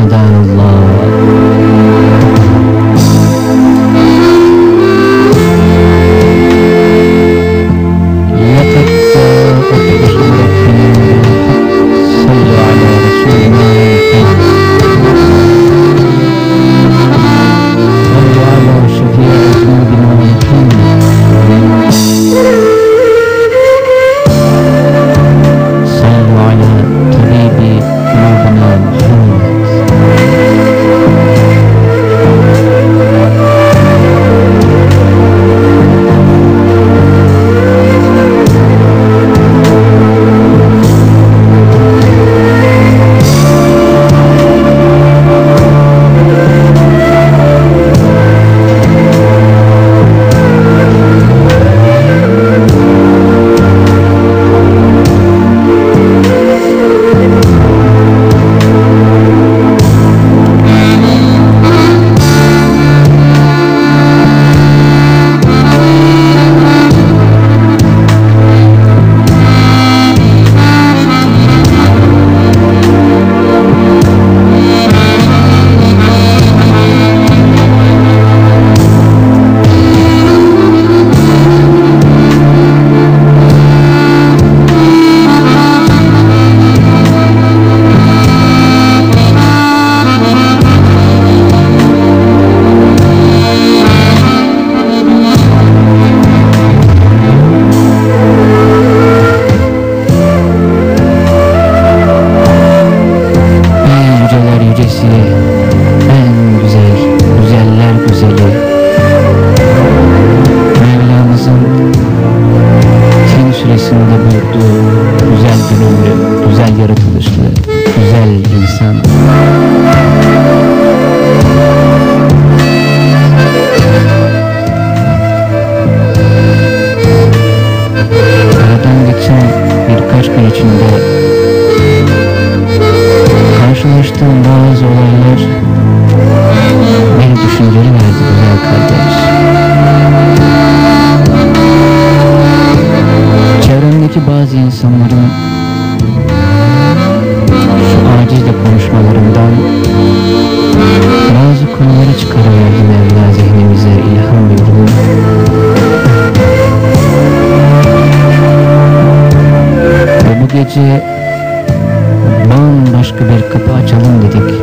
هدانا Bazı insanların şu acizle konuşmalarından bazı konuları çıkarıverdi Mevla zihnimize ilham buyurdu. Ve bu gece bambaşka bir kapı açalım dedik.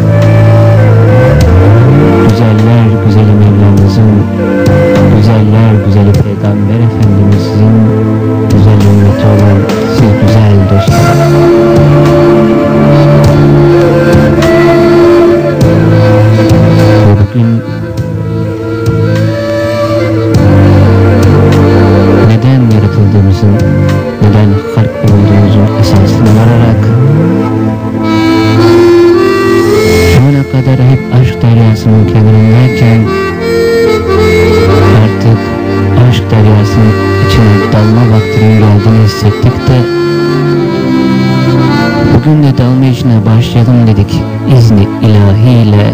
Güzeller güzeli Mevlamızın, güzeller güzeli Peygamber Efendimizin güzel ümmeti olan siz güzel dostlar. Bugün neden yaratıldığımızın, neden halk olduğumuzun esasını vararak şu ana kadar hep aşk deryasının kenarındayken artık aşk deryasının içine dalma vaktinin geldiğini hissettik de bugün de dalma işine başlayalım dedik izni ilahiyle.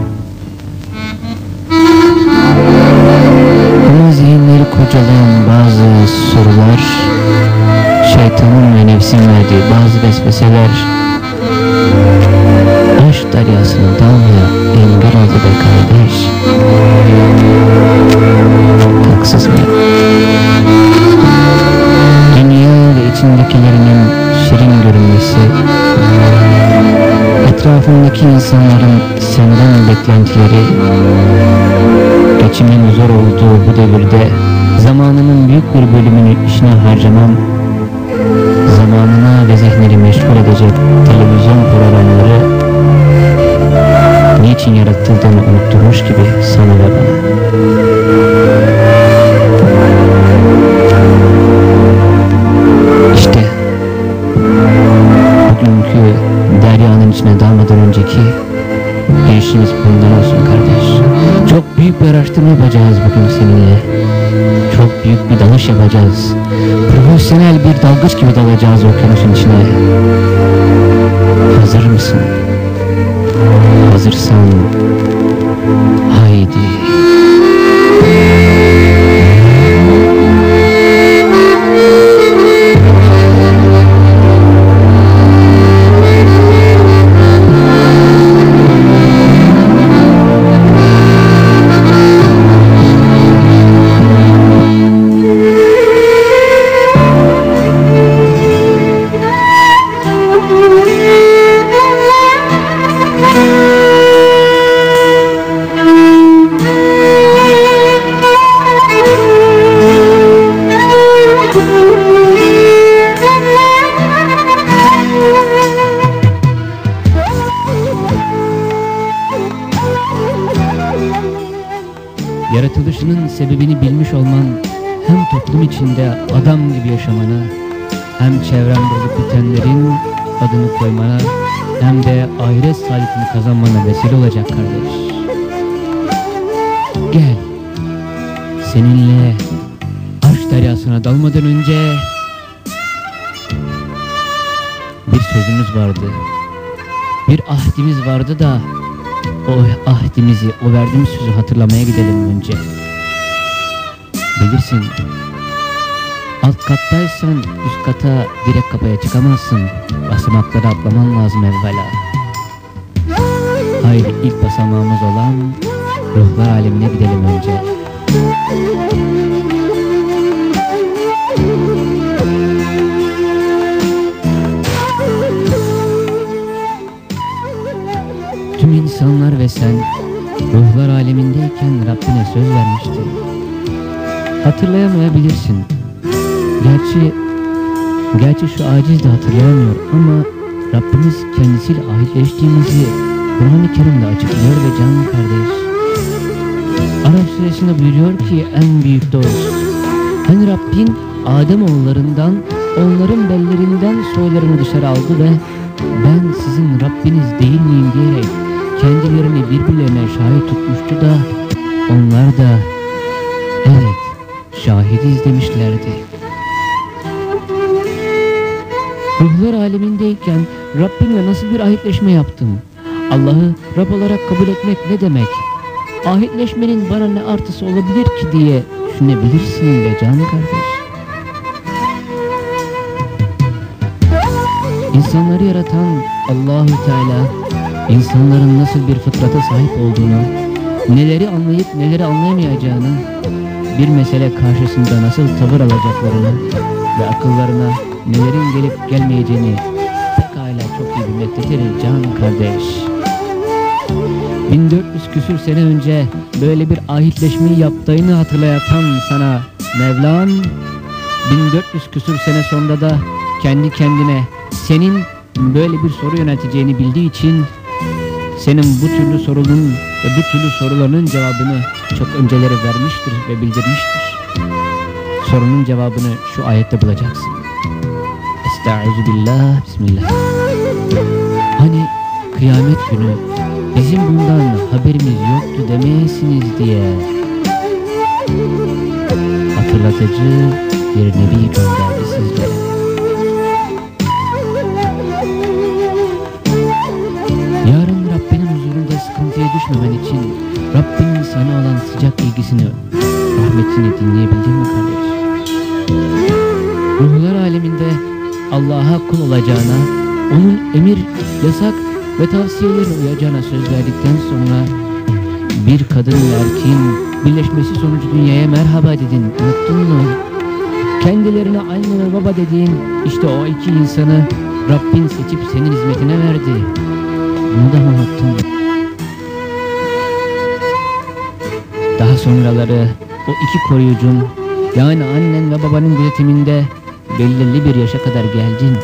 Ama zihinleri kurcalayan bazı sorular, şeytanın ve nefsin verdiği bazı vesveseler aşk deryasına dalmaya engel oldu be kardeş. Haksız mı? Dünya ve içindekilerinin şirin görünmesi, etrafındaki insanların senden beklentileri, geçimin zor olduğu bu devirde zamanının büyük bir bölümünü işine harcamam, zamanına ve zihnini meşgul edecek televizyon programları niçin yaratıldığını unutturmuş gibi sana ve bana. İşte bugünkü deryanın içine dalmadan önceki gençliğimiz bundan olsun kardeş. Çok büyük bir araştırma yapacağız bugün seninle. Çok büyük bir dalış yapacağız. Profesyonel bir dalgıç gibi dalacağız okyanusun içine. Hazır mısın? Hazırsan haydi. yaratılışının sebebini bilmiş olman hem toplum içinde adam gibi yaşamana, hem çevrende olup bitenlerin adını koymana, hem de ahiret saadetini kazanmana vesile olacak kardeş. Gel, seninle aşk deryasına dalmadan önce bir sözümüz vardı, bir ahdimiz vardı da o ahdimizi, o verdiğimiz sözü hatırlamaya gidelim önce. Bilirsin, alt kattaysan üst kata direkt kapıya çıkamazsın. Basamakları atlaman lazım evvela. Hayır, ilk basamağımız olan ruhlar alemine gidelim önce. Tüm insanlar ve sen ruhlar alemindeyken Rabbine söz vermiştin. Hatırlayamayabilirsin. Gerçi şu aciz de hatırlayamıyor ama Rabbimiz kendisiyle ahitleştiğimizi Kur'an-ı Kerim'de açıklıyor ve canım kardeş, Araf suresinde buyuruyor ki en büyük dost, hani Rabbin Ademoğullarından, onların bellerinden soylarını dışarı aldı ve ben sizin Rabbiniz değil miyim diyerek kendilerini birbirlerine şahit tutmuştu da onlar da evet şahidiz demişlerdi. Ruhlar alemindeyken Rabbimle nasıl bir ahitleşme yaptım? Allah'ı Rab olarak kabul etmek ne demek? Ahitleşmenin bana ne artısı olabilir ki diye düşünebilirsin be can kardeş. İnsanları yaratan Allahu Teala insanların nasıl bir fıtrata sahip olduğunu, neleri anlayıp neleri anlayamayacağını, bir mesele karşısında nasıl tavır alacaklarını ve akıllarına nelerin gelip gelmeyeceğini pekala çok iyi bilmektedir can kardeş. 1400 küsür sene önce böyle bir ahitleşmeyi yaptığını hatırlatan sana Mevlam, 1400 küsür sene sonra da kendi kendine senin böyle bir soru yönelteceğini bildiği için senin bu türlü sorunun ve bu türlü soruların cevabını çok önceleri vermiştir ve bildirmiştir. Sorunun cevabını şu ayette bulacaksın. Estağfirullah, bismillah. Hani kıyamet günü bizim bundan haberimiz yoktu demeyesiniz diye hatırlatıcı bir nebi gönderdi sizlere. Yarın Rabbinin huzurunda sıkıntıya düşmemen için Rabbinin sana olan sıcak ilgisini, rahmetini dinleyebildin mi kardeş? Ruhlar aleminde Allah'a kul olacağına, onun emir, yasak ve tavsiyelerine uyacağına söz verdikten sonra bir kadın ve erkeğin birleşmesi sonucu dünyaya merhaba dedin, unuttun mu? Kendilerine anne ve baba dediğin işte o iki insanı Rabbin seçip senin hizmetine verdi. Bunu da mı unuttun? Daha sonraları o iki koruyucun, yani annen ve babanın gözetiminde belirli bir yaşa kadar geldin.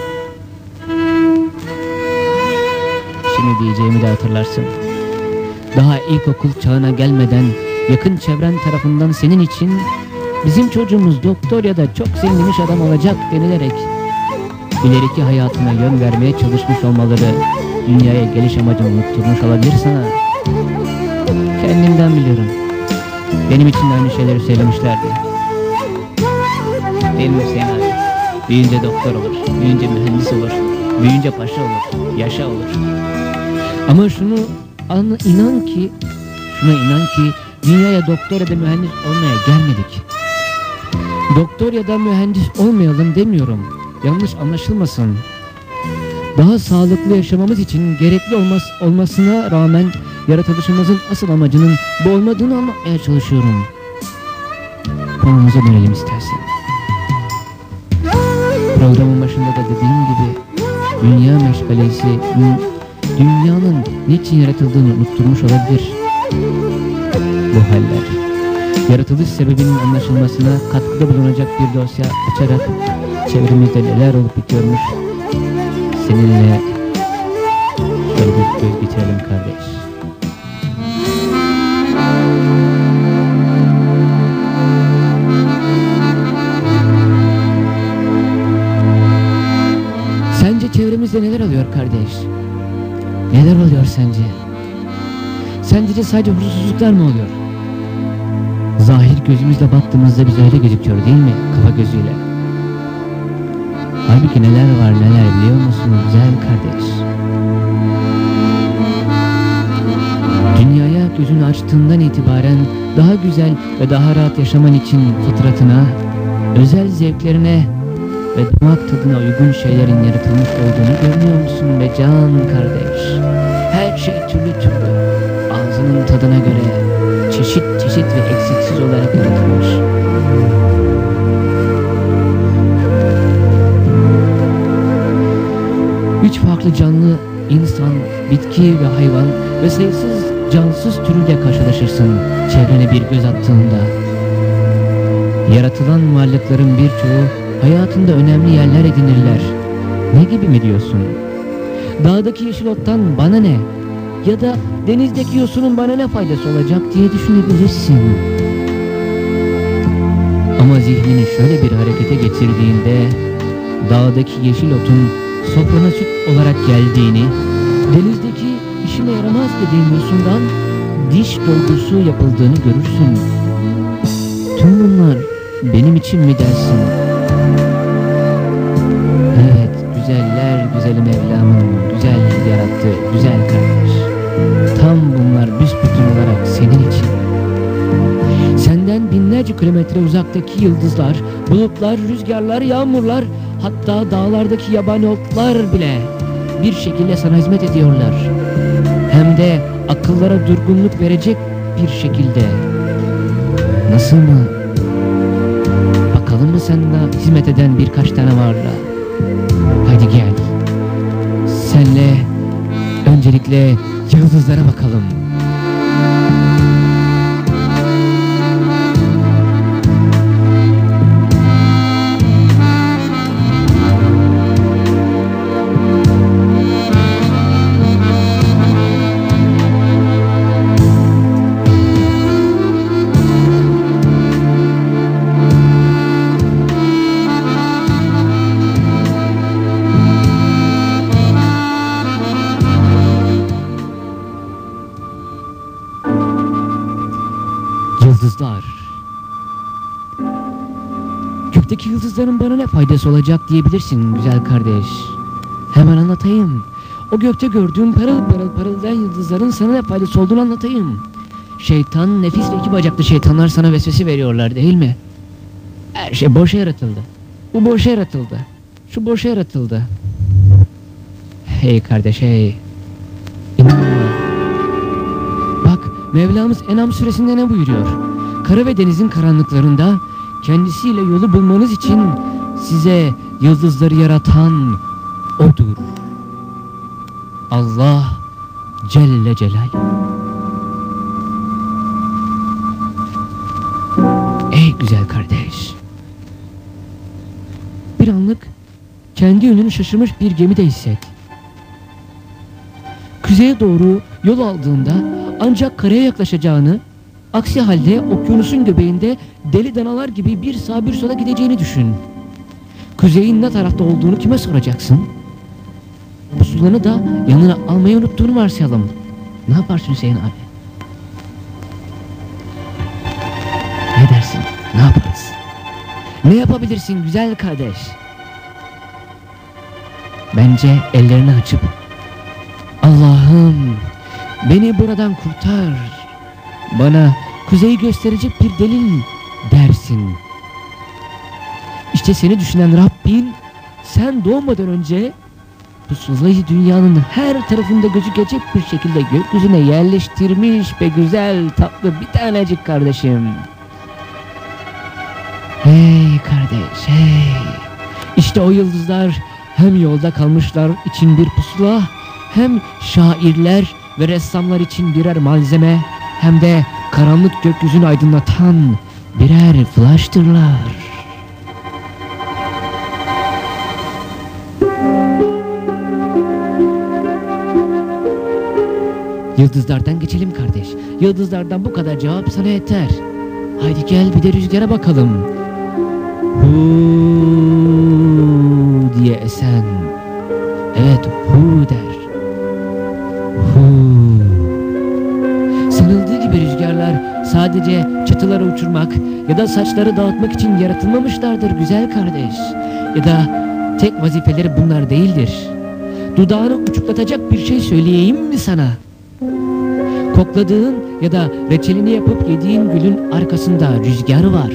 Şimdi diyeceğimi de hatırlarsın. Daha ilkokul çağına gelmeden yakın çevren tarafından senin için bizim çocuğumuz doktor ya da çok zengin iş adam olacak denilerek ileriki hayatına yön vermeye çalışmış olmaları dünyaya geliş amacını unutturmuş olabilir sana. Kendimden biliyorum. Benim için de aynı şeyleri söylemişlerdi. Değil mi Hüseyin abi? Büyüyünce doktor olur, büyüyünce mühendis olur, büyüyünce paşa olur, yaşa olur. Ama şuna inan ki dünyaya doktor ya da mühendis olmaya gelmedik. Doktor ya da mühendis olmayalım demiyorum. Yanlış anlaşılmasın. Daha sağlıklı yaşamamız için gerekli olmasına rağmen yaratılışımızın asıl amacının bu olmadığını anlatmaya çalışıyorum. Konumuza dönelim istersen. Programın başında da dediğim gibi dünya meşgalesi dünyanın niçin yaratıldığını unutturmuş olabilir. Bu haller yaratılış sebebinin anlaşılmasına katkıda bulunacak bir dosya açarak çevremizde neler olup bitiyormuş seninle şöyle bir göz bitirelim kardeş. çevremizde neler oluyor kardeş? Neler oluyor sence? Sence sadece huzursuzluklar mı oluyor? Zahir gözümüzle baktığımızda bize öyle gözüküyor değil mi? Kafa gözüyle. Halbuki neler var neler biliyor musun güzel kardeş? Dünyaya gözünü açtığından itibaren daha güzel ve daha rahat yaşaman için fıtratına, özel zevklerine ve damak tadına uygun şeylerin yaratılmış olduğunu görmüyor musun be can kardeş? Her şey türlü türlü, ağzının tadına göre çeşit çeşit ve eksiksiz olarak yaratılmış. Üç farklı canlı, insan, bitki ve hayvan ve sayısız cansız türüyle karşılaşırsın çevrene bir göz attığında. Yaratılan varlıkların birçoğu hayatında önemli yerler edinirler. Ne gibi mi diyorsun? Dağdaki yeşil ottan bana ne? Ya da denizdeki yosunun bana ne faydası olacak diye düşünebilirsin. Ama zihnini şöyle bir harekete getirdiğinde dağdaki yeşil otun sofrana süt olarak geldiğini, denizdeki işime yaramaz dediğim yosundan diş dolgusu yapıldığını görürsün. Tüm bunlar benim için mi dersin? Evet, güzeller güzeli Mevlam'ın güzel yarattığı güzel kardeş. Tam bunlar büsbütün olarak senin için. Senden binlerce kilometre uzaktaki yıldızlar, bulutlar, rüzgarlar, yağmurlar, hatta dağlardaki yabani otlar bile bir şekilde sana hizmet ediyorlar. Hem de akıllara durgunluk verecek bir şekilde. Nasıl mı? Bakalım mı sana hizmet eden birkaç tane varla? Hadi gel. Senle öncelikle yıldızlara bakalım. Yıldızlar. Gökteki yıldızların bana ne faydası olacak diyebilirsin güzel kardeş. Hemen anlatayım. O gökte gördüğüm parıl parıl parıldayan yıldızların sana ne faydası olduğunu anlatayım. Şeytan, nefis ve iki bacaklı şeytanlar sana vesvese veriyorlar değil mi? Her şey boşa yaratıldı. Bu boşa yaratıldı. Şu boşa yaratıldı. Hey kardeş hey. İnanma. Bak Mevlamız En'am suresinde ne buyuruyor? Kara ve denizin karanlıklarında kendisiyle yolu bulmanız için size yıldızları yaratan O'dur. Allah Celle Celaluhu. Ey güzel kardeş. Bir anlık kendi yönünü şaşırmış bir gemide hisset. Kuzeye doğru yol aldığında ancak karaya yaklaşacağını, aksi halde okyanusun göbeğinde deli danalar gibi bir sağa bir sola gideceğini düşün. Kuzeyin ne tarafta olduğunu kime soracaksın? Pusulanı da yanına almayı unuttuğunu varsayalım. Ne yaparsın Hüseyin abi? Ne dersin? Ne yaparız? Ne yapabilirsin güzel kardeş? Bence ellerini açıp Allah'ım beni buradan kurtar, bana kuzeyi gösterecek bir delil dersin. İşte seni düşünen Rabbin sen doğmadan önce pusulayı dünyanın her tarafında gözükecek bir şekilde gökyüzüne yerleştirmiş be güzel tatlı bir tanecik kardeşim. Hey kardeş hey. İşte o yıldızlar hem yolda kalmışlar için bir pusula, hem şairler ve ressamlar için birer malzeme, hem de karanlık gökyüzünü aydınlatan birer flaştırlar. Yıldızlardan geçelim kardeş. Yıldızlardan bu kadar cevap sana yeter. Haydi gel bir de rüzgara bakalım. Huu diye esen, Evet, hu der. Hu. Sanıldığı gibi rüzgarlar sadece çatıları uçurmak ya da saçları dağıtmak için yaratılmamışlardır güzel kardeş. Ya da tek vazifeleri bunlar değildir. Dudağını uçuklatacak bir şey söyleyeyim mi sana? Kokladığın ya da reçelini yapıp yediğin gülün arkasında rüzgar var.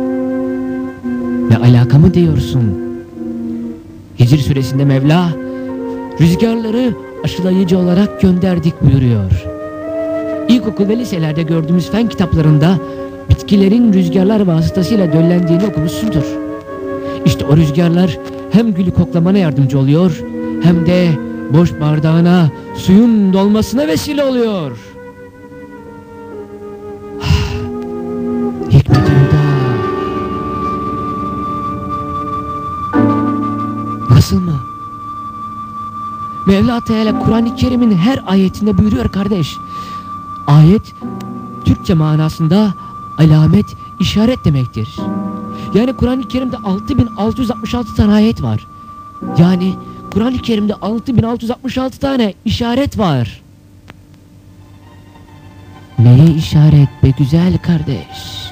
Ne alaka mı diyorsun? Hicr suresinde Mevla rüzgarları aşılayıcı olarak gönderdik buyuruyor. İlkokul ve liselerde gördüğümüz fen kitaplarında bitkilerin rüzgarlar vasıtasıyla döllendiğini okumuşsundur. İşte o rüzgarlar hem gülü koklamana yardımcı oluyor hem de boş bardağına suyun dolmasına vesile oluyor. Hikmet orada. Nasıl mı? Mevla Teala Kur'an-ı Kerim'in her ayetinde buyuruyor kardeş. Ayet Türkçe manasında alamet, işaret demektir. Yani Kur'an-ı Kerim'de 6666 tane ayet var. Yani Kur'an-ı Kerim'de 6666 tane işaret var. Neye işaret be güzel kardeş?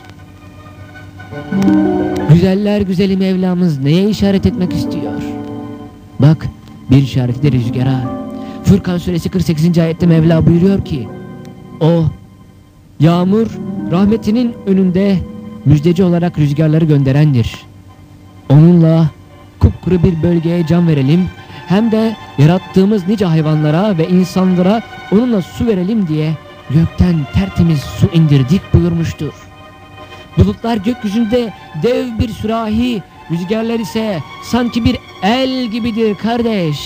Güzeller güzeli Mevlamız neye işaret etmek istiyor? Bak, bir işareti de rüzgara. Furkan suresi 48. ayette Mevla buyuruyor ki o yağmur rahmetinin önünde müjdeci olarak rüzgarları gönderendir. Onunla kupkuru bir bölgeye can verelim, hem de yarattığımız nice hayvanlara ve insanlara onunla su verelim diye gökten tertemiz su indirdik buyurmuştur. Bulutlar gökyüzünde dev bir sürahi, rüzgarlar ise sanki bir el gibidir kardeş.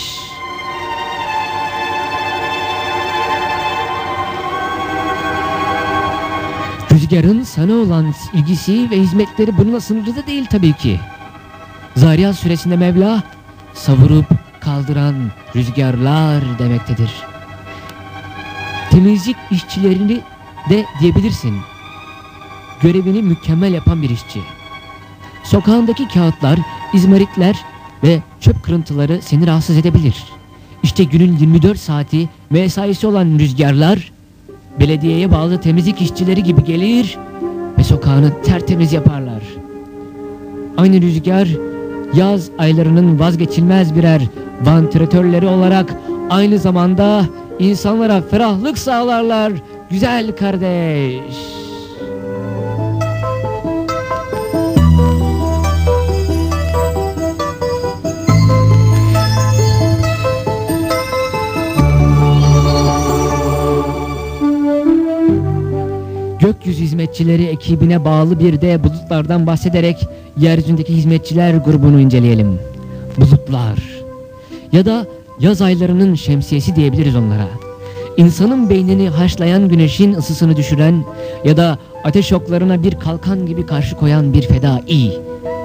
Rüzgarın sana olan ilgisi ve hizmetleri bununla sınırlı da değil tabii ki. Zariyat suresinde Mevla savurup kaldıran rüzgarlar demektedir. Temizlik işçilerini de diyebilirsin. Görevini mükemmel yapan bir işçi. Sokağındaki kağıtlar, izmaritler ve çöp kırıntıları seni rahatsız edebilir. İşte günün 24 saati mesaisi olan rüzgarlar belediyeye bağlı temizlik işçileri gibi gelir ve sokağını tertemiz yaparlar. Aynı rüzgar yaz aylarının vazgeçilmez birer vantilatörleri olarak aynı zamanda insanlara ferahlık sağlarlar güzel kardeş. Gökyüzü hizmetçileri ekibine bağlı bir de bulutlardan bahsederek yeryüzündeki hizmetçiler grubunu inceleyelim. Bulutlar ya da yaz aylarının şemsiyesi diyebiliriz onlara. İnsanın beynini haşlayan güneşin ısısını düşüren ya da ateş oklarına bir kalkan gibi karşı koyan bir fedai.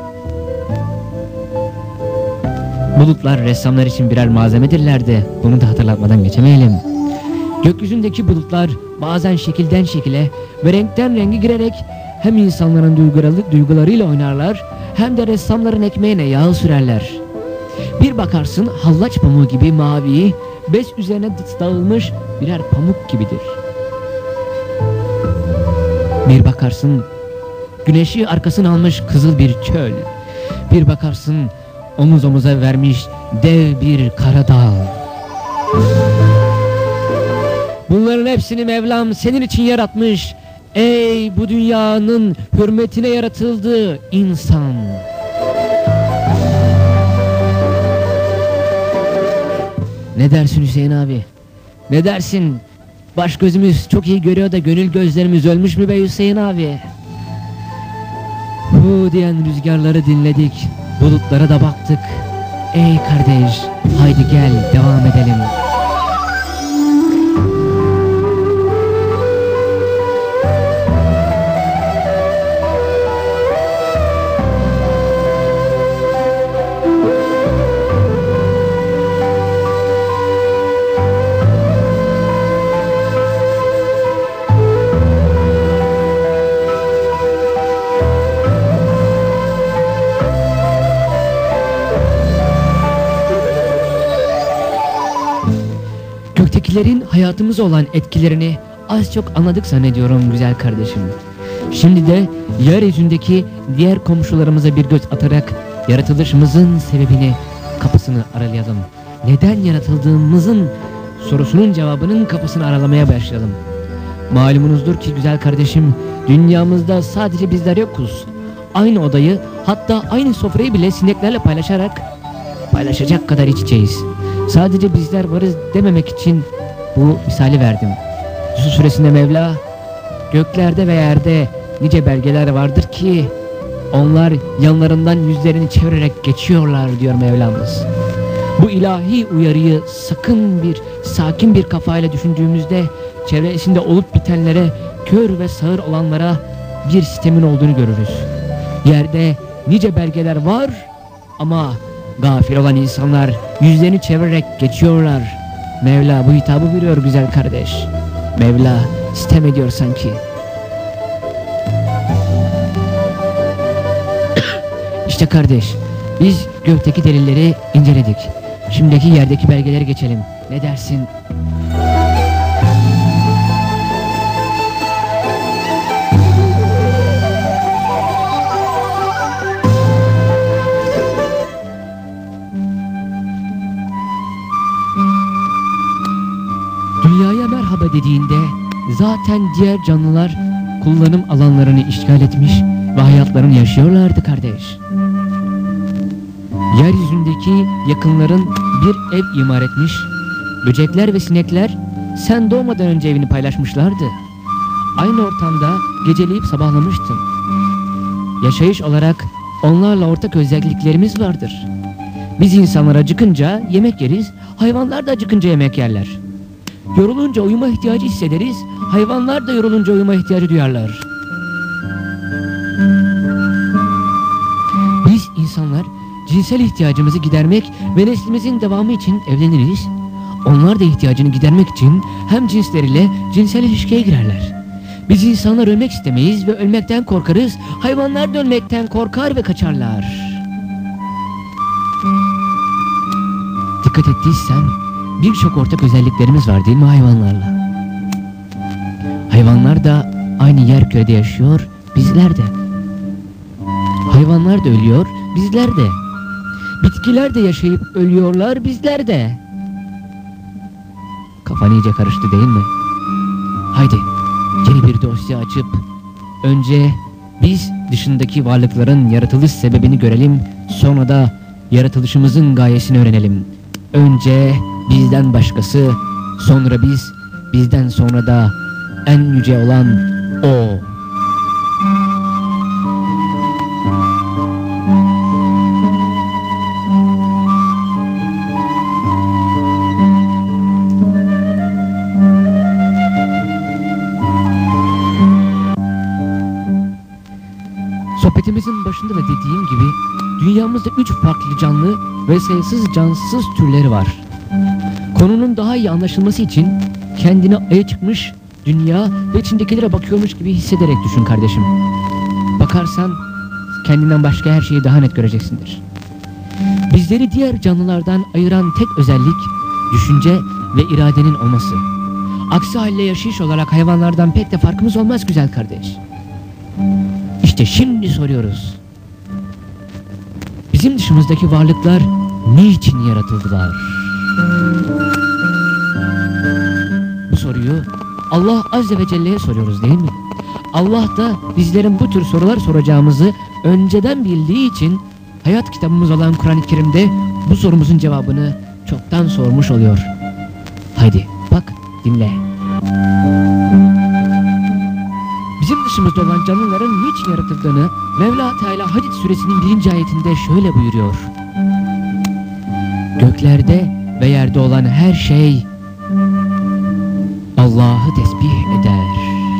Bulutlar ressamlar için birer malzemedirler de bunu da hatırlatmadan geçemeyelim. Gökyüzündeki bulutlar bazen şekilden şekile ve renkten renge girerek hem insanların duygularıyla oynarlar hem de ressamların ekmeğine yağ sürerler. Bir bakarsın hallaç pamuğu gibi mavi, bez üzerine dağılmış birer pamuk gibidir. Bir bakarsın güneşi arkasına almış kızıl bir çöl. Bir bakarsın omuz omuza vermiş dev bir karadağ. Bunların hepsini Mevlam senin için yaratmış. Ey bu dünyanın hürmetine yaratıldı insan. Ne dersin Hüseyin abi? Ne dersin? Baş gözümüz çok iyi görüyor da gönül gözlerimiz ölmüş mü be Hüseyin abi? Hu diyen rüzgarları dinledik, bulutlara da baktık. Ey kardeş, haydi gel devam edelim. bizlerin hayatımıza olan etkilerini az çok anladık zannediyorum güzel kardeşim. Şimdi de yeryüzündeki diğer komşularımıza bir göz atarak yaratılışımızın sebebini, kapısını aralayalım. Neden yaratıldığımızın sorusunun cevabının kapısını aralamaya başlayalım. Malumunuzdur ki güzel kardeşim, dünyamızda sadece bizler yokuz. Aynı odayı, hatta aynı sofrayı bile sineklerle paylaşacak kadar iç içeyiz. Sadece bizler varız dememek için bu misali verdim. Yusuf suresinde Mevla, göklerde ve yerde nice belgeler vardır ki onlar yanlarından yüzlerini çevirerek geçiyorlar diyor Mevlamız. Bu ilahi uyarıyı sakin bir kafayla düşündüğümüzde çevresinde olup bitenlere, kör ve sağır olanlara bir sistemin olduğunu görürüz. Yerde nice belgeler var ama gafil olan insanlar yüzlerini çevirerek geçiyorlar. Mevla bu hitabı veriyor güzel kardeş. Mevla sitem ediyor sanki. İşte kardeş, biz gökteki delilleri inceledik. Şimdiki yerdeki belgeleri geçelim. Ne dersin? Dünyaya merhaba dediğinde zaten diğer canlılar kullanım alanlarını işgal etmiş ve hayatlarını yaşıyorlardı kardeş. Yeryüzündeki yakınların bir ev imar etmiş, böcekler ve sinekler sen doğmadan önce evini paylaşmışlardı. Aynı ortamda geceleyip sabahlamıştın. Yaşayış olarak onlarla ortak özelliklerimiz vardır. Biz insanlar acıkınca yemek yeriz, hayvanlar da acıkınca yemek yerler. Yorulunca uyuma ihtiyacı hissederiz, hayvanlar da yorulunca uyuma ihtiyacı duyarlar. Biz insanlar cinsel ihtiyacımızı gidermek ve neslimizin devamı için evleniriz. Onlar da ihtiyacını gidermek için hem cinsleriyle cinsel ilişkiye girerler. Biz insanlar ölmek istemeyiz ve ölmekten korkarız. Hayvanlar da ölmekten korkar ve kaçarlar. Dikkat ettiysen birçok ortak özelliklerimiz var değil mi hayvanlarla? Hayvanlar da aynı yerkürede yaşıyor, bizler de. Hayvanlar da ölüyor, bizler de. Bitkiler de yaşayıp ölüyorlar, bizler de. Kafan iyice karıştı değil mi? Haydi yeni bir dosya açıp önce biz dışındaki varlıkların yaratılış sebebini görelim, sonra da yaratılışımızın gayesini öğrenelim. Önce bizden başkası, sonra biz, bizden sonra da en yüce olan O. Sohbetimizin başında da dediğim gibi dünyamızda 3 farklı canlı ve sayısız cansız türleri var. Konunun daha iyi anlaşılması için kendine aya çıkmış dünya ve içindekilere bakıyormuş gibi hissederek düşün kardeşim. Bakarsan kendinden başka her şeyi daha net göreceksindir. Bizleri diğer canlılardan ayıran tek özellik düşünce ve iradenin olması. Aksi halde yaşayış olarak hayvanlardan pek de farkımız olmaz güzel kardeş. İşte şimdi soruyoruz. Bizim dışımızdaki varlıklar niçin yaratıldılar? Bu soruyu Allah Azze ve Celle'ye soruyoruz değil mi? Allah da bizlerin bu tür sorular soracağımızı önceden bildiği için hayat kitabımız olan Kur'an-ı Kerim'de bu sorumuzun cevabını çoktan sormuş oluyor. Haydi bak dinle. Bizim dışımızda olan canlıların niçin yaratıldığını Mevla Teala Hadid suresinin 1. ayetinde şöyle buyuruyor. Göklerde ve yerde olan her şey Allah'ı tesbih eder.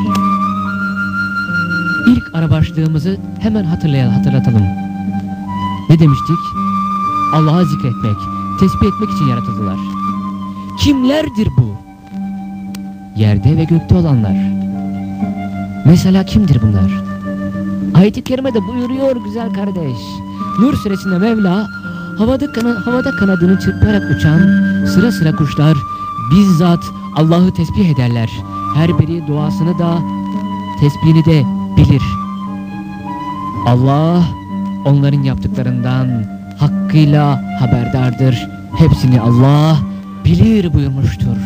İlk ara başlığımızı hemen hatırlatalım. Ne demiştik? Allah'ı zikretmek, tesbih etmek için yaratıldılar. Kimlerdir bu? Yerde ve gökte olanlar. Mesela kimdir bunlar? Ayet-i kerimede buyuruyor güzel kardeş. Nur suresinde Mevla havada kanadını çırparak uçan sıra sıra kuşlar bizzat Allah'ı tesbih ederler. Her biri duasını da tesbihini de bilir. Allah onların yaptıklarından hakkıyla haberdardır. Hepsini Allah bilir buyurmuştur.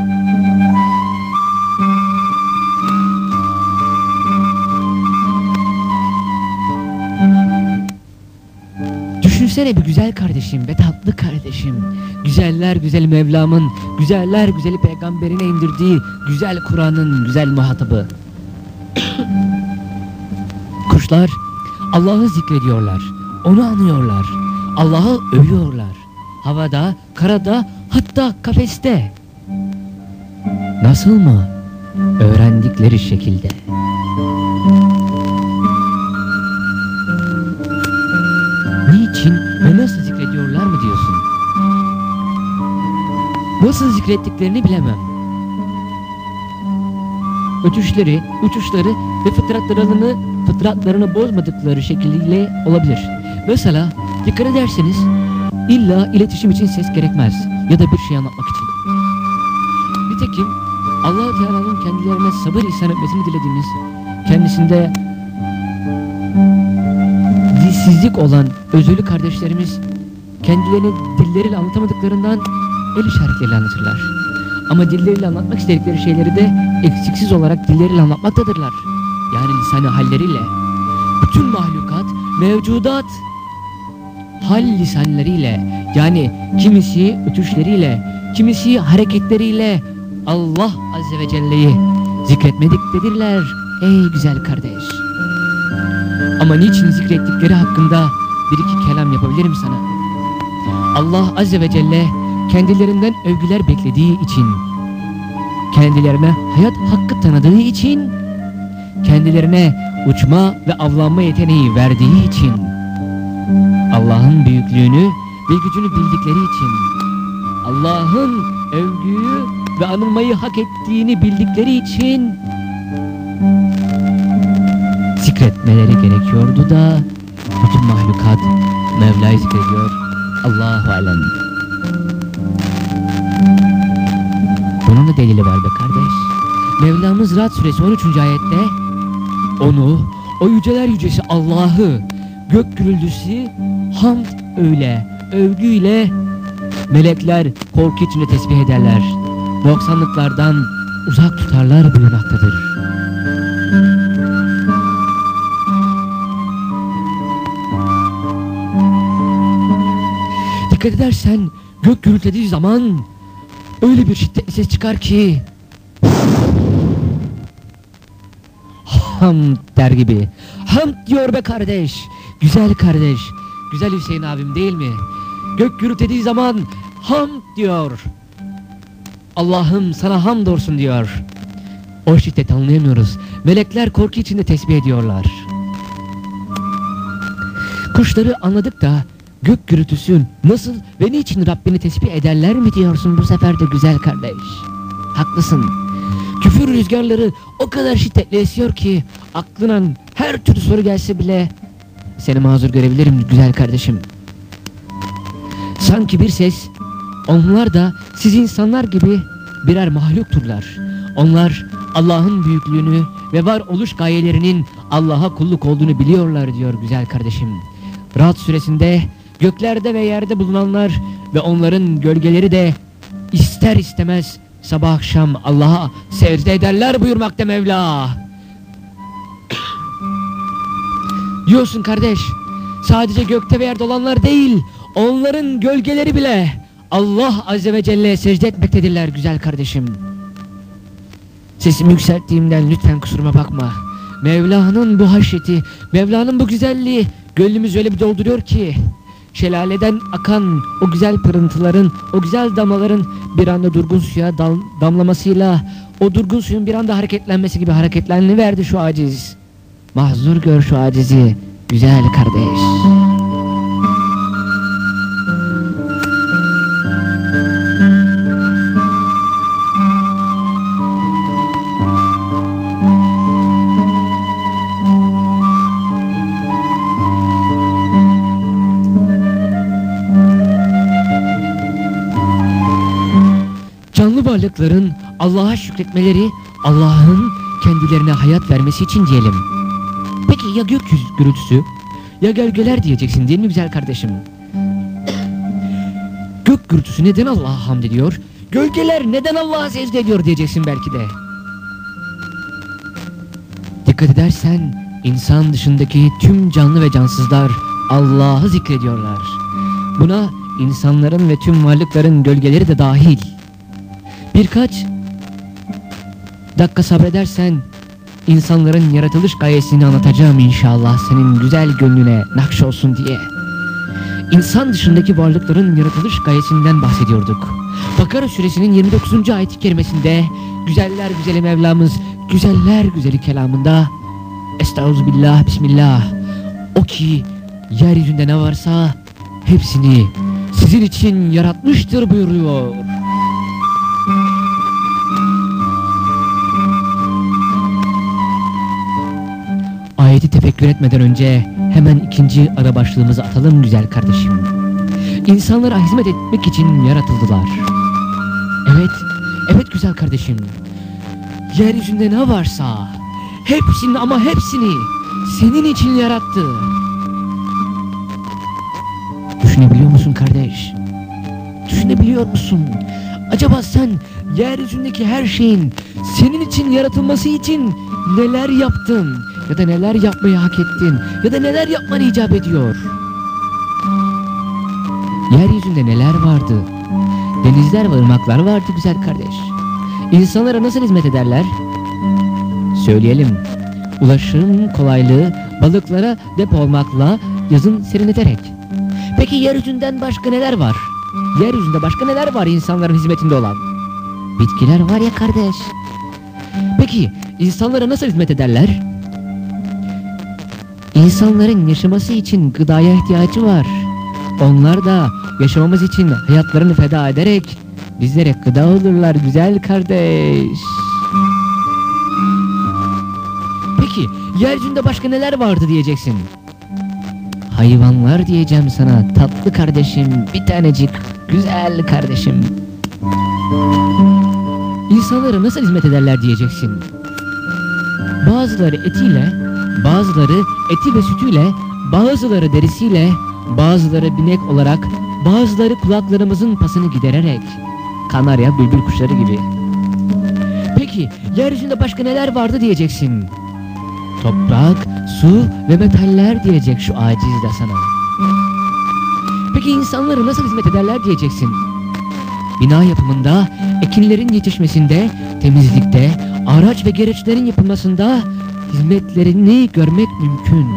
Düşünsene bir güzel kardeşim ve tatlı kardeşim. Güzeller güzeli Mevlam'ın, güzeller güzeli peygamberine indirdiği güzel Kur'an'ın güzel muhatabı. Kuşlar Allah'ı zikrediyorlar, onu anıyorlar, Allah'ı övüyorlar. Havada, karada, hatta kafeste. Nasıl mı? Öğrendikleri şekilde. Niçin ve nasıl zikrediyorlar mı diyorsun? Nasıl zikrettiklerini bilemem. Ötüşleri, uçuşları ve fıtratlarını bozmadıkları şekliyle olabilir. Mesela dikkat ederseniz illa iletişim için ses gerekmez ya da bir şey anlatmak için. Nitekim Allah-u Teala'nın kendilerine sabır ihsan etmesini dilediğimiz, kendisinde dilsizlik olan özürlü kardeşlerimiz kendilerini dilleriyle anlatamadıklarından el işaretleriyle anlatırlar. Ama dilleriyle anlatmak istedikleri şeyleri de eksiksiz olarak dilleriyle anlatmaktadırlar. Yani lisan-ı halleriyle. Bütün mahlukat, mevcudat hal lisanlarıyla, yani kimisi ötüşleriyle, kimisi hareketleriyle Allah Azze ve Celle'yi zikretmediktedirler ey güzel kardeş. Ama niçin zikrettikleri hakkında bir iki kelam yapabilirim sana. Allah Azze ve Celle kendilerinden övgüler beklediği için, kendilerine hayat hakkı tanıdığı için, kendilerine uçma ve avlanma yeteneği verdiği için, Allah'ın büyüklüğünü ve gücünü bildikleri için, Allah'ın övgüyü ve anılmayı hak ettiğini bildikleri için zikretmeleri gerekiyordu da bütün mahlukat Mevla'yı zikrediyor. Allahu alem. Bunun da delili var be kardeş. Mevlamız Ra'd suresi 13. ayette onu, o yüceler yücesi Allah'ı, gök gürültüsü, hamd öyle, övgüyle melekler korku içinde tesbih ederler. Noksanlıklardan uzak tutarlar buyurmaktadır. Dikkat edersen gök gürültediği zaman öyle bir şiddetli ses çıkar ki hamd der gibi. Hamd diyor be kardeş, güzel kardeş, güzel Hüseyin abim değil mi? Gök gürültediği zaman hamd diyor. Allah'ım sana hamd olsun diyor. O şiddeti anlayamıyoruz. Melekler korku içinde tesbih ediyorlar. Kuşları anladık da gök gürültüsü nasıl ve niçin Rabbini tesbih ederler mi diyorsun bu sefer de güzel kardeş? Haklısın. Küfür rüzgarları o kadar şiddetli esiyor ki aklına her türlü soru gelse bile seni mazur görebilirim güzel kardeşim. Sanki bir ses, onlar da siz insanlar gibi birer mahlukturlar. Onlar Allah'ın büyüklüğünü ve varoluş gayelerinin Allah'a kulluk olduğunu biliyorlar diyor güzel kardeşim. Ra'd suresinde göklerde ve yerde bulunanlar ve onların gölgeleri de ister istemez sabah akşam Allah'a secde ederler buyurmakta Mevla. Diyorsun kardeş, sadece gökte ve yerde olanlar değil, onların gölgeleri bile Allah Azze ve Celle'ye secde etmektedirler güzel kardeşim. Sesimi yükselttiğimden lütfen kusuruma bakma. Mevla'nın bu haşyeti, Mevla'nın bu güzelliği gönlümüzü öyle bir dolduruyor ki şelaleden akan o güzel pırıntıların, o güzel damlaların bir anda durgun suya damlamasıyla o durgun suyun bir anda hareketlenmesi gibi hareketlendiverdi şu aciz. Mahzur gör şu acizi güzel kardeş. Canlı varlıkların Allah'a şükretmeleri, Allah'ın kendilerine hayat vermesi için diyelim. Peki ya gökyüzü gürültüsü, ya gölgeler diyeceksin değil mi güzel kardeşim? Gök gürültüsü neden Allah'a hamd ediyor? Gölgeler neden Allah'a secde ediyor diyeceksin belki de. Dikkat edersen insan dışındaki tüm canlı ve cansızlar Allah'ı zikrediyorlar. Buna insanların ve tüm varlıkların gölgeleri de dahil. Birkaç dakika sabredersen insanların yaratılış gayesini anlatacağım inşallah senin güzel gönlüne nakş olsun diye. İnsan dışındaki varlıkların yaratılış gayesinden bahsediyorduk. Bakara suresinin 29. ayet-i kerimesinde güzeller güzeli Mevlamız güzeller güzeli kelamında Estağfirullah, Bismillah, o ki yeryüzünde ne varsa hepsini sizin için yaratmıştır buyuruyor. Ayeti tefekkür etmeden önce hemen ikinci ara başlığımızı atalım güzel kardeşim. İnsanlara hizmet etmek için yaratıldılar. Evet güzel kardeşim. Yeryüzünde ne varsa hepsini ama hepsini senin için yarattı. Düşünebiliyor musun kardeş? Düşünebiliyor musun? Acaba sen yeryüzündeki her şeyin senin için yaratılması için neler yaptın? Ya da neler yapmayı hak ettin? Ya da neler yapmanı icap ediyor? Yeryüzünde neler vardı? Denizler ve ırmaklar vardı güzel kardeş. İnsanlara nasıl hizmet ederler? Söyleyelim. Ulaşım kolaylığı, balıklara depo olmakla, yazın serinleterek. Peki yeryüzünden başka neler var? Yeryüzünde başka neler var insanların hizmetinde olan? Bitkiler var ya kardeş. Peki insanlara nasıl hizmet ederler? İnsanların yaşaması için gıdaya ihtiyacı var. Onlar da yaşamamız için hayatlarını feda ederek bizlere gıda olurlar güzel kardeş. Peki yeryüzünde başka neler vardı diyeceksin. Hayvanlar diyeceğim sana tatlı kardeşim, bir tanecik güzel kardeşim. İnsanlara nasıl hizmet ederler diyeceksin. Bazıları etiyle, bazıları eti ve sütüyle, bazıları derisiyle, bazıları binek olarak, bazıları kulaklarımızın pasını gidererek. Kanarya, bülbül kuşları gibi. Peki yeryüzünde başka neler vardı diyeceksin. Toprak, su ve metaller diyecek şu aciz de sana. Peki insanlara nasıl hizmet ederler diyeceksin. Bina yapımında, ekinlerin yetişmesinde, temizlikte, araç ve gereçlerin yapılmasında hizmetlerini görmek mümkün.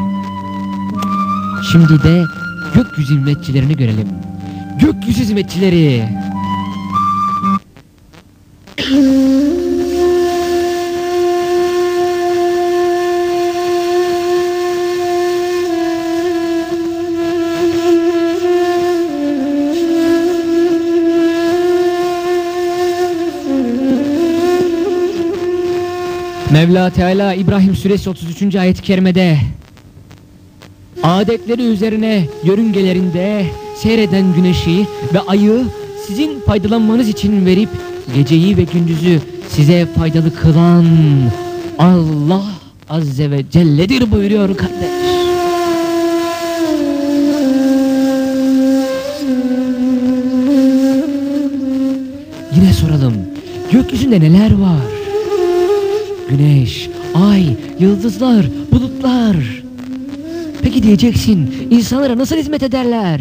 Şimdi de gökyüzü hizmetçilerini görelim. Gökyüzü hizmetçileri. Mevla Teala İbrahim suresi 33. ayet-i kerimede adetleri üzerine yörüngelerinde seyreden güneşi ve ayı sizin faydalanmanız için verip geceyi ve gündüzü size faydalı kılan Allah Azze ve Celle'dir buyuruyor kardeş. Yine soralım, gökyüzünde neler var? Güneş, ay, yıldızlar, bulutlar. Peki diyeceksin, insanlara nasıl hizmet ederler?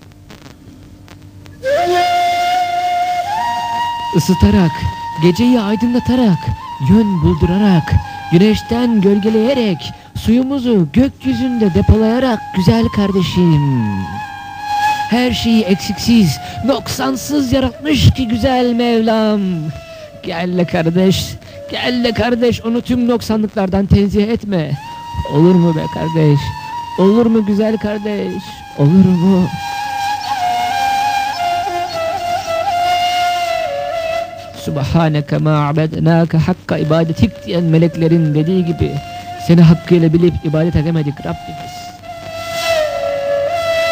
Isıtarak, geceyi aydınlatarak, yön buldurarak, güneşten gölgeleyerek, suyumuzu gökyüzünde depolayarak güzel kardeşim. Her şeyi eksiksiz, noksansız yaratmış ki güzel Mevlam. Gel de kardeş, gel de kardeş, onu tüm noksanlıklardan tenzih etme. Olur mu be kardeş? Olur mu güzel kardeş? Olur mu? Subhaneke ma abednâke hakka ibadetik diyen meleklerin dediği gibi seni hakkıyla bilip ibadet edemedik Rabbimiz.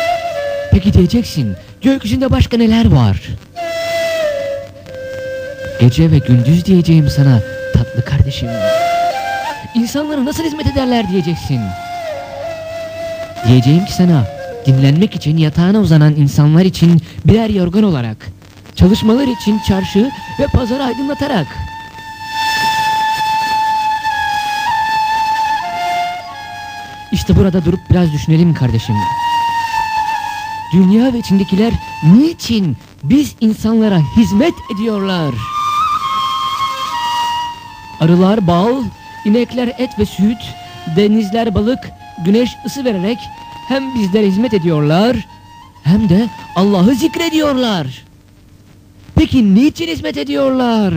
Peki diyeceksin, gökyüzünde başka neler var? Gece ve gündüz diyeceğim sana tatlı kardeşim. İnsanlara nasıl hizmet ederler diyeceksin. Diyeceğim ki sana, dinlenmek için yatağına uzanan insanlar için birer yorgan olarak, çalışmalar için çarşı ve pazarı aydınlatarak. İşte burada durup biraz düşünelim kardeşim. Dünya ve içindekiler niçin biz insanlara hizmet ediyorlar? Arılar bal, inekler et ve süt, denizler balık, güneş ısı vererek hem bizlere hizmet ediyorlar hem de Allah'ı zikrediyorlar. Peki niçin hizmet ediyorlar?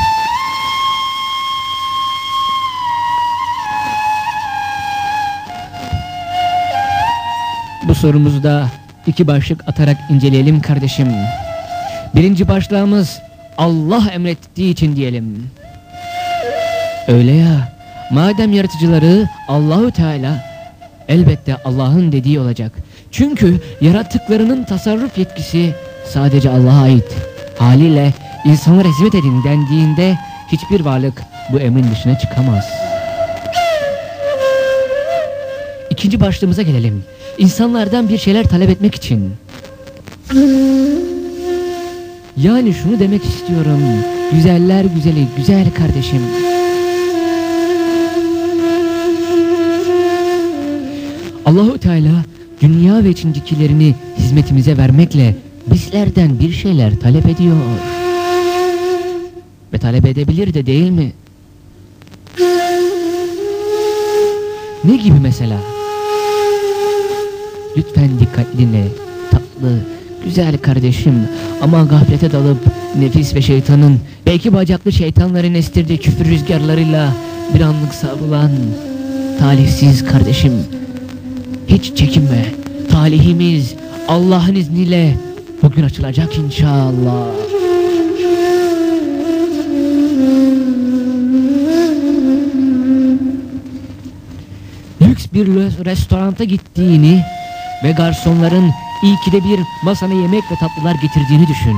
Bu sorumuzu da iki başlık atarak inceleyelim kardeşim. Birinci başlığımız Allah emrettiği için diyelim. Öyle ya, madem yaratıcıları Allahu Teala, elbette Allah'ın dediği olacak. Çünkü yarattıklarının tasarruf yetkisi sadece Allah'a ait. Haliyle insanlara hizmet edin dendiğinde hiçbir varlık bu emrin dışına çıkamaz. İkinci başlığımıza gelelim. İnsanlardan bir şeyler talep etmek için. Yani şunu demek istiyorum. Güzeller güzeli, güzel kardeşim. Allahu Teala dünya ve içindekilerini hizmetimize vermekle bizlerden bir şeyler talep ediyor. Ve talep edebilir de, değil mi? Ne gibi mesela? Lütfen dikkat dinle tatlı, güzel kardeşim. Ama gaflete dalıp nefis ve şeytanın, belki bacaklı şeytanların estirdiği küfür rüzgarlarıyla bir anlık savrulan talihsiz kardeşim. Hiç çekinme, talihimiz Allah'ın izniyle bugün açılacak inşallah. Lüks bir restoranta gittiğini ve garsonların ikide bir masana yemek ve tatlılar getirdiğini düşün.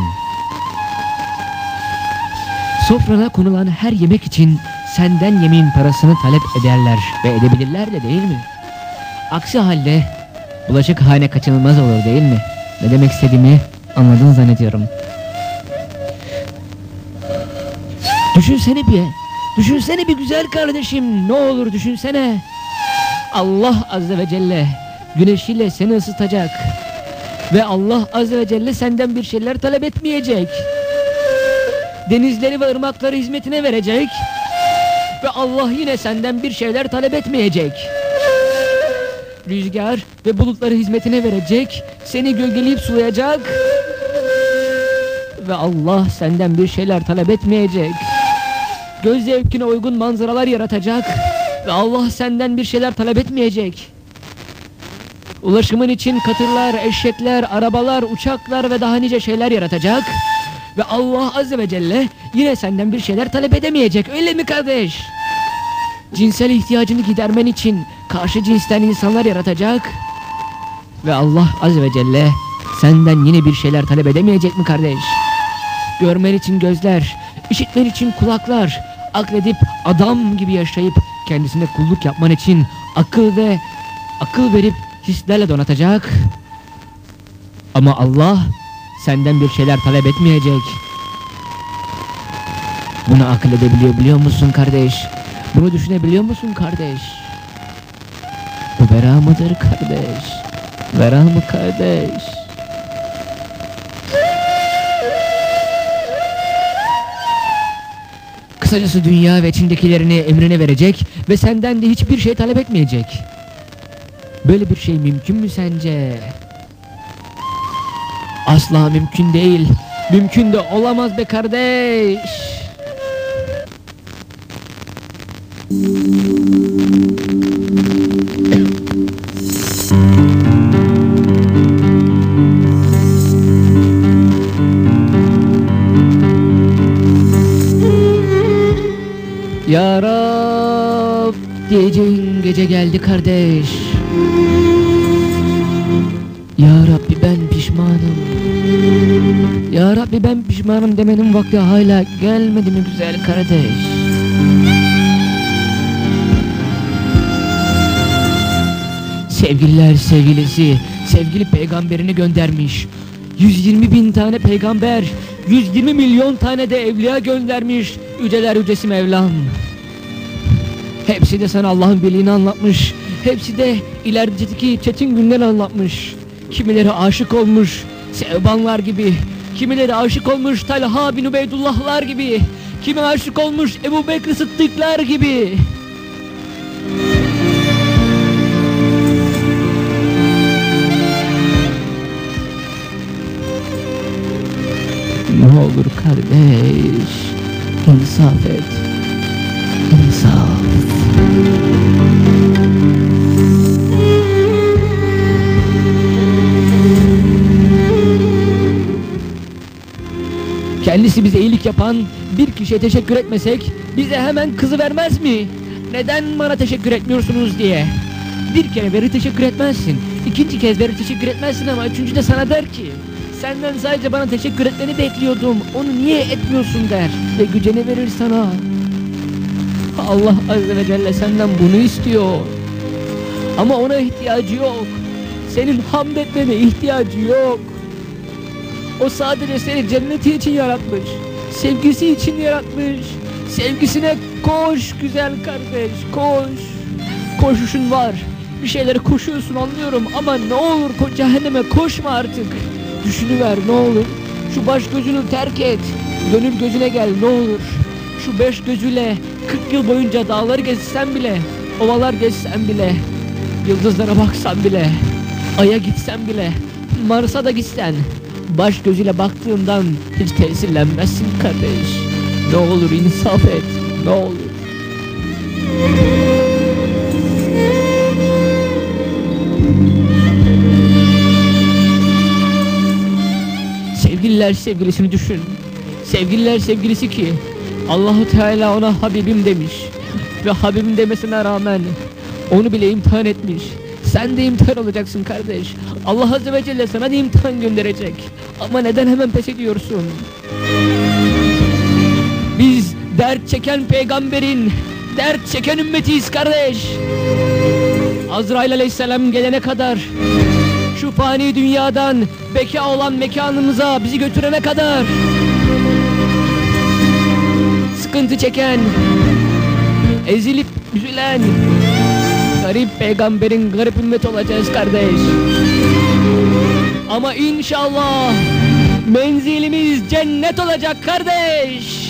Sofrana konulan her yemek için senden yemeğin parasını talep ederler ve edebilirler de, değil mi? Aksi halde bulaşıkhane kaçınılmaz olur, değil mi? Ne demek istediğimi anladın zannediyorum. Düşünsene bir güzel kardeşim, ne olur düşünsene. Allah Azze ve Celle güneşiyle seni ısıtacak ve Allah Azze ve Celle senden bir şeyler talep etmeyecek. Denizleri ve ırmakları hizmetine verecek ve Allah yine senden bir şeyler talep etmeyecek. Rüzgar ve bulutları hizmetine verecek, seni gölgeleyip sulayacak ve Allah senden bir şeyler talep etmeyecek. Göz zevkine uygun manzaralar yaratacak ve Allah senden bir şeyler talep etmeyecek. Ulaşımın için katırlar, eşekler, arabalar, uçaklar ve daha nice şeyler yaratacak ve Allah Azze ve Celle yine senden bir şeyler talep edemeyecek, öyle mi kardeş? Cinsel ihtiyacını gidermen için karşı cinsten insanlar yaratacak ve Allah Azze ve Celle senden yine bir şeyler talep edemeyecek mi kardeş? Görmen için gözler, işitmen için kulaklar, akledip adam gibi yaşayıp kendisine kulluk yapman için akıl verip hislerle donatacak. Ama Allah senden bir şeyler talep etmeyecek. Bunu akıl edebiliyor musun kardeş? Bunu düşünebiliyor musun kardeş? Bu bela mıdır kardeş? Bela mı kardeş? Kısacası dünya ve içindekilerini emrine verecek ve senden de hiçbir şey talep etmeyecek. Böyle bir şey mümkün mü sence? Asla mümkün değil. Mümkün de olamaz be kardeş. Ya Rab, diyeceğin gece geldi kardeş. Ya Rabbi ben pişmanım. Ya Rabbi ben pişmanım demenin vakti hala gelmedi mi güzel kardeş? Sevgililer sevgilisi, sevgili peygamberini göndermiş. 120.000 tane peygamber, 120 milyon tane de evliya göndermiş. Yüceler yücesi Mevlam. Hepsi de sana Allah'ın birliğini anlatmış. Hepsi de ilerideki çetin günleri anlatmış. Kimileri aşık olmuş Sevbanlar gibi, kimileri aşık olmuş Talha bin Ubeydullahlar gibi, kimi aşık olmuş Ebu Bekir Sıddıklar gibi. Ne olur kardeş, insaf et, insaf. Kendisi bize iyilik yapan bir kişiye teşekkür etmesek bize hemen kızı vermez mi? Neden bana teşekkür etmiyorsunuz diye. Bir kere verir teşekkür etmezsin, ikinci kez verir teşekkür etmezsin ama üçüncü de sana der ki senden sadece bana teşekkür etmeni bekliyordum, onu niye etmiyorsun der ve güceni verir sana. Allah Azze ve Celle senden bunu istiyor ama ona ihtiyacı yok. Senin hamd etmene ihtiyacı yok. O sadece seni cenneti için yaratmış, sevgisi için yaratmış. Sevgisine koş güzel kardeş, koş. Koşuşun var, bir şeyleri koşuyorsun anlıyorum ama ne olur cehenneme koşma artık. Düşünüver ne olur, şu baş gözünü terk et, gönül gözüne gel ne olur. Şu beş gözüyle 40 yıl boyunca dağları gezsen bile, ovalar gezsen bile, yıldızlara baksan bile, aya gitsen bile, Mars'a da gitsen, baş gözüyle baktığından hiç tesirlenmezsin kardeş. Ne olur insaf et, ne olur. Sevgililer sevgilisini düşün. Sevgililer sevgilisi ki Allahu Teala ona Habibim demiş ve Habibim demesine rağmen onu bile imtihan etmiş. Sen de imtihan olacaksın kardeş. Allah Azze ve Celle sana da imtihan gönderecek. Ama neden hemen pes ediyorsun? Biz dert çeken peygamberin, dert çeken ümmetiyiz kardeş. Azrail Aleyhisselam gelene kadar, şu fani dünyadan beka olan mekanımıza bizi götürene kadar sıkıntı çeken, ezilip üzülen garip peygamberin garip ümmet olacağız kardeş. Ama inşallah menzilimiz cennet olacak kardeş.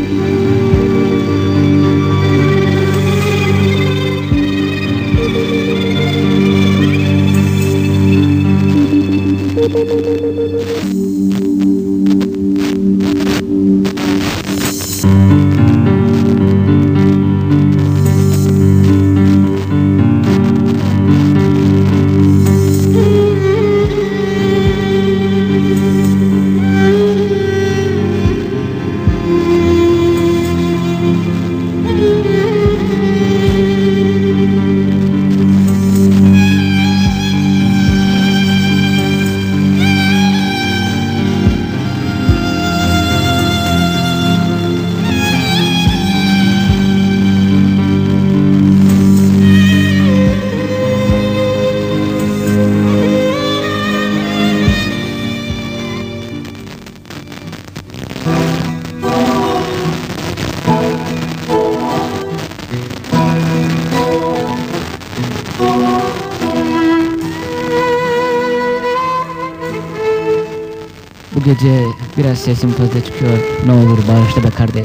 Bu gece biraz sesim fazla çıkıyor. Ne olur bağışla be kardeş.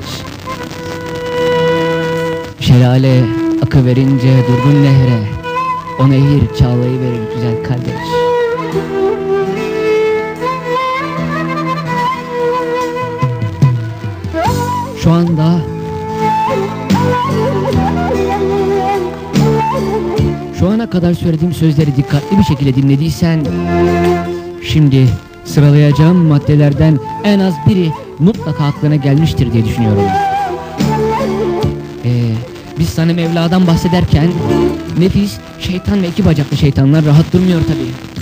Şelale akıverince durgun nehre, o nehir çağlayıverir güzel kardeş. Şu anda şu ana kadar söylediğim sözleri dikkatli bir şekilde dinlediysen, şimdi sıralayacağım maddelerden en az biri mutlaka aklına gelmiştir diye düşünüyorum. Biz sana Mevla'dan bahsederken nefis, şeytan ve iki bacaklı şeytanlar rahat durmuyor tabii.